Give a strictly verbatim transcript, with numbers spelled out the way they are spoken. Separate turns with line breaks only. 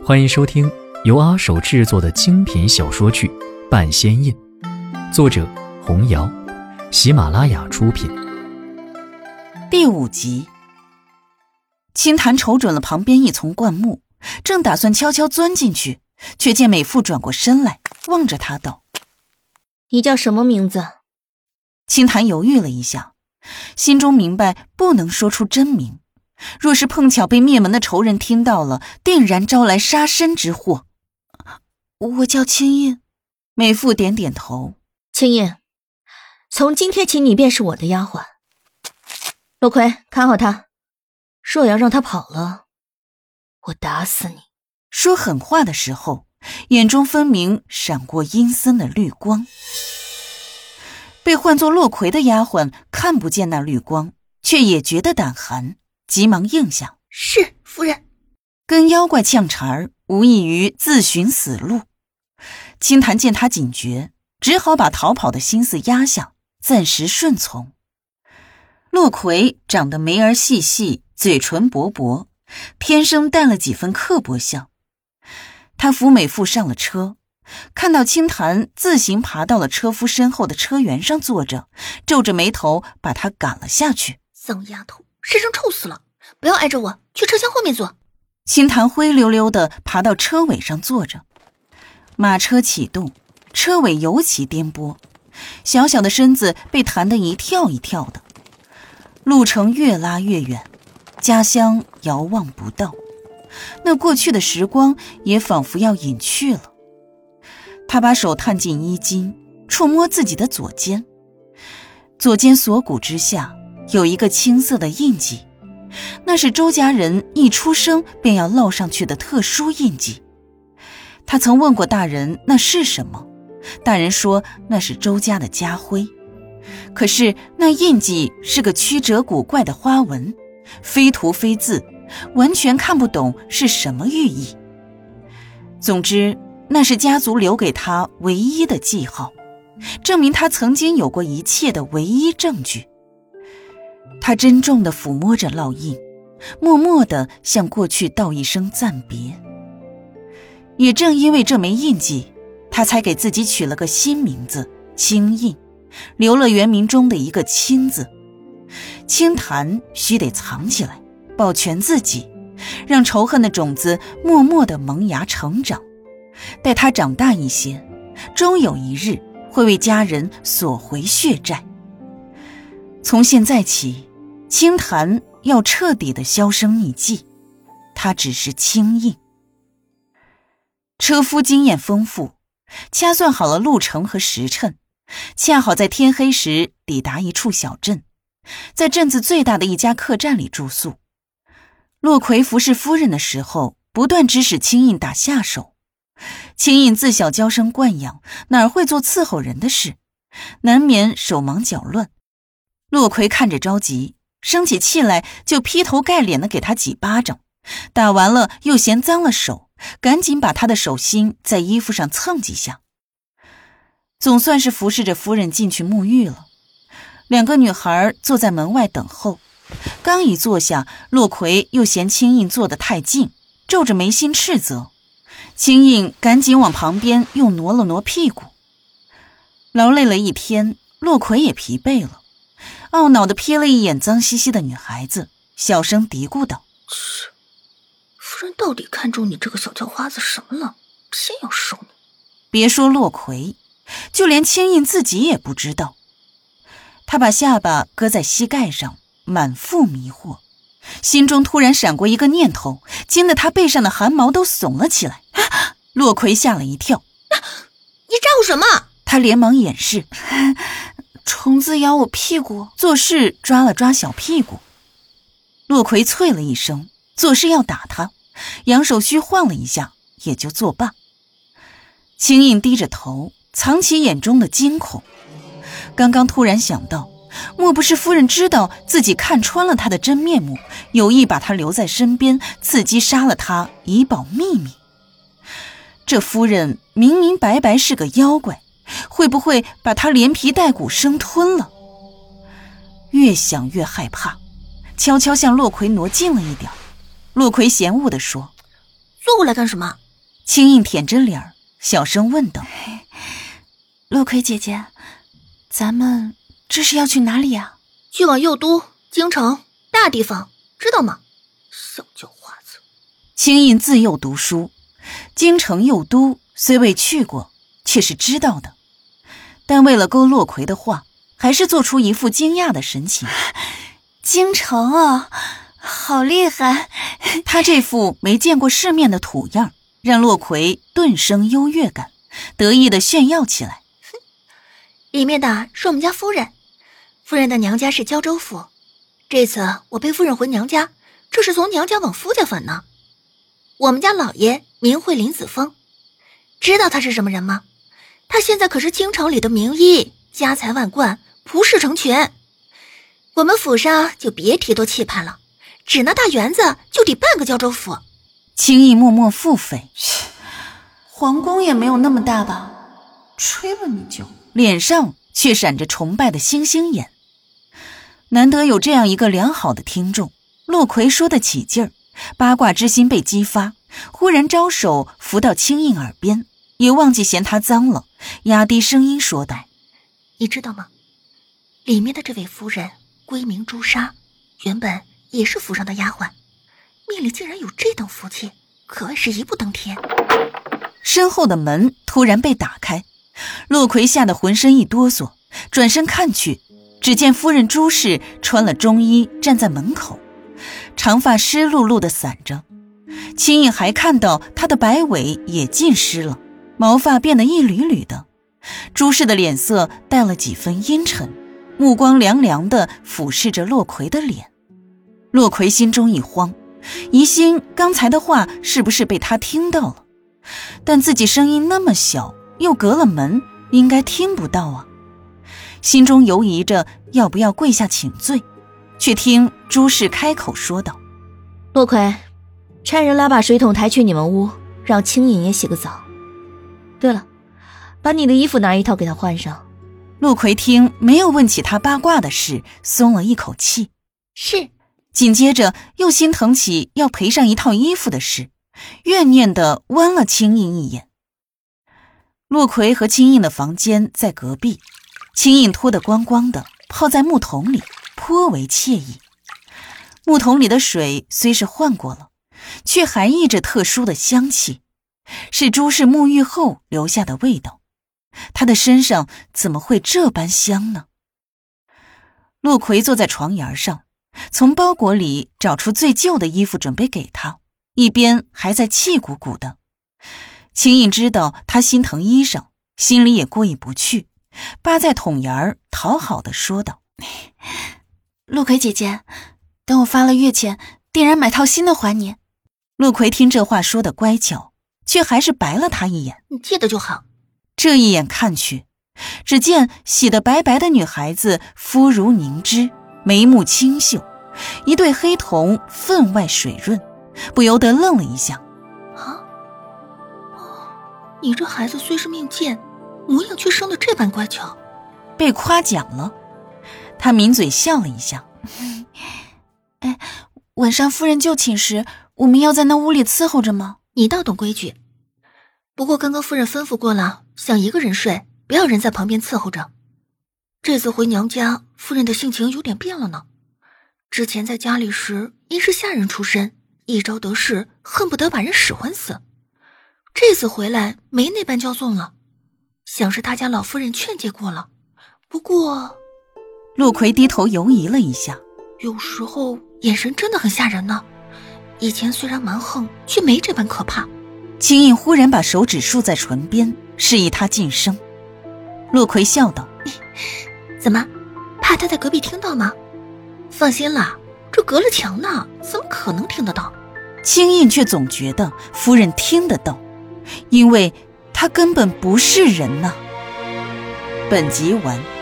欢迎收听由阿手制作的精品小说剧《半仙印》，作者红瑶，喜马拉雅出品。
第五集。青檀瞅准了旁边一丛灌木，正打算悄悄钻进去，却见美妇转过身来望着他道：
你叫什么名字？
青檀犹豫了一下，心中明白不能说出真名，若是碰巧被灭门的仇人听到了，定然招来杀身之祸。我叫青印。美妇点点头。
青印，从今天起你便是我的丫鬟。陆奎，看好他，若要让他跑了，我打死你。
说狠话的时候，眼中分明闪过阴森的绿光。被唤作洛奎的丫鬟看不见那绿光，却也觉得胆寒，急忙应下：
是夫人。
跟妖怪呛茬儿，无异于自寻死路。青檀见他警觉，只好把逃跑的心思压下，暂时顺从。洛奎长得眉儿细细，嘴唇薄薄，天生带了几分刻薄相。他扶美妇上了车，看到青檀自行爬到了车夫身后的车辕上坐着，皱着眉头把他赶了下去。
脏丫头，身上臭死了，不要挨着我，去车厢后面坐。
青檀灰溜溜地爬到车尾上坐着，马车启动，车尾尤其颠簸，小小的身子被弹得一跳一跳的。路程越拉越远，家乡遥望不到，那过去的时光也仿佛要隐去了。他把手探进衣襟，触摸自己的左肩，左肩锁骨之下有一个青色的印记，那是周家人一出生便要烙上去的特殊印记。他曾问过大人那是什么，大人说那是周家的家徽。可是那印记是个曲折古怪的花纹，非图非字，完全看不懂是什么寓意。总之，那是家族留给他唯一的记号，证明他曾经有过一切的唯一证据。他珍重地抚摸着烙印，默默地向过去道一声暂别。也正因为这枚印记，他才给自己取了个新名字青印，留了原名中的一个青字。青檀须得藏起来，保全自己，让仇恨的种子默默地萌芽成长。待他长大一些，终有一日会为家人索回血债。从现在起，青檀要彻底的销声匿迹，他只是青印。车夫经验丰富，掐算好了路程和时辰，恰好在天黑时抵达一处小镇，在镇子最大的一家客栈里住宿。洛奎服侍夫人的时候，不断指使青印打下手。青印自小娇生惯养，哪会做伺候人的事，难免手忙脚乱。洛奎看着着急，生起气来就劈头盖脸地给他几巴掌，打完了又嫌脏了手，赶紧把他的手心在衣服上蹭几下。总算是服侍着夫人进去沐浴了。两个女孩坐在门外等候，刚一坐下，洛奎又嫌青印坐得太近，皱着眉心斥责。青印赶紧往旁边又挪了挪屁股。劳累了一天，洛奎也疲惫了，懊恼地瞥了一眼脏兮兮的女孩子，小声嘀咕道：
切，夫人到底看中你这个小叫花子什么了，偏要收你。
别说洛奎，就连青印自己也不知道。他把下巴搁在膝盖上，满腹迷惑，心中突然闪过一个念头，惊得他背上的汗毛都耸了起来。啊、洛奎吓了一跳：
啊、你咋呼什么？
他连忙掩饰：虫子咬我屁股。做事抓了抓小屁股。洛奎啐了一声，做事要打他，扬手虚晃了一下，也就作罢。青印低着头，藏起眼中的惊恐。刚刚突然想到，莫不是夫人知道自己看穿了他的真面目，有意把他留在身边，伺机杀了他，以保秘密。这夫人明明白白是个妖怪，会不会把他连皮带骨生吞了？越想越害怕，悄悄向洛奎挪近了一点。洛奎嫌恶地说：
坐过来干什么？
青印舔着脸儿，小声问道：“
洛葵姐姐，咱们这是要去哪里呀？”“
去往右都、京城，大地方，知道吗？小叫花子。”
青印自幼读书，京城右都虽未去过，却是知道的。但为了勾洛葵的话，还是做出一副惊讶的神情。
京城啊，好厉害！
他这副没见过世面的土样，让洛葵顿生优越感，得意地炫耀起来。
里面的是我们家夫人，夫人的娘家是胶州府。这次我陪夫人回娘家，这是从娘家往夫家返呢。我们家老爷名讳林子峰，知道他是什么人吗？他现在可是京城里的名医，家财万贯，仆侍成群。我们府上就别提多气派了，只那大园子就抵半个胶州府。
轻易默默腹诽，
皇宫也没有那么大吧？吹吧你就。
脸上却闪着崇拜的星星眼。难得有这样一个良好的听众，洛葵说得起劲儿，八卦之心被激发，忽然招手扶到青印耳边，也忘记嫌他脏了，压低声音说道：“
你知道吗？里面的这位夫人闺名朱砂，原本也是府上的丫鬟，命里竟然有这等福气，可谓是一步登天。”
身后的门突然被打开，洛葵吓得浑身一哆嗦，转身看去，只见夫人朱氏穿了中衣站在门口，长发湿漉漉地散着，青印还看到她的白尾也浸湿了，毛发变得一缕缕的。朱氏的脸色带了几分阴沉，目光凉凉地俯视着洛葵的脸。洛葵心中一慌，疑心刚才的话是不是被他听到了，但自己声音那么小，又隔了门，应该听不到啊。心中犹疑着要不要跪下请罪，却听朱氏开口说道：“
洛葵，差人拉把水桶抬去你们屋，让青印也洗个澡。对了，把你的衣服拿一套给他换上。”
洛葵听没有问起他八卦的事，松了一口气。
是。
紧接着又心疼起要赔上一套衣服的事，怨念地剜了青印一眼。洛葵和青印的房间在隔壁，青印脱得光光的，泡在木桶里，颇为惬意。木桶里的水虽是换过了，却还溢着特殊的香气，是朱氏沐浴后留下的味道。她的身上怎么会这般香呢？洛葵坐在床沿上，从包裹里找出最旧的衣服准备给他，一边还在气鼓鼓的。青印知道他心疼衣裳，心里也过意不去，扒在桶沿儿讨好的说道：“
洛葵姐姐，等我发了月钱，定然买套新的还你。”
洛葵听这话说的乖巧，却还是白了他一眼：“
你记得就好。”
这一眼看去，只见洗得白白的女孩子肤如凝脂，眉目清秀，一对黑瞳分外水润，不由得愣了一下。
啊，哦，你这孩子虽是命贱，模样却生得这般乖巧。
被夸奖了，他抿嘴笑了一下。
哎，晚上夫人就寝时，我们要在那屋里伺候着吗？
你倒懂规矩。不过刚刚夫人吩咐过了，想一个人睡，不要人在旁边伺候着。这次回娘家，夫人的性情有点变了呢。之前在家里时，因是下人出身，一朝得势，恨不得把人使唤死。这次回来，没那般骄纵了，想是他家老夫人劝诫过了。不过，
陆葵低头犹疑了一下，
有时候眼神真的很吓人呢。以前虽然蛮横，却没这般可怕。
青印忽然把手指竖在唇边，示意他噤声。陆葵笑道：“
怎么，怕他在隔壁听到吗？放心啦，这隔了墙呢，怎么可能听得到？”
青印却总觉得夫人听得到，因为她根本不是人呐。本集完。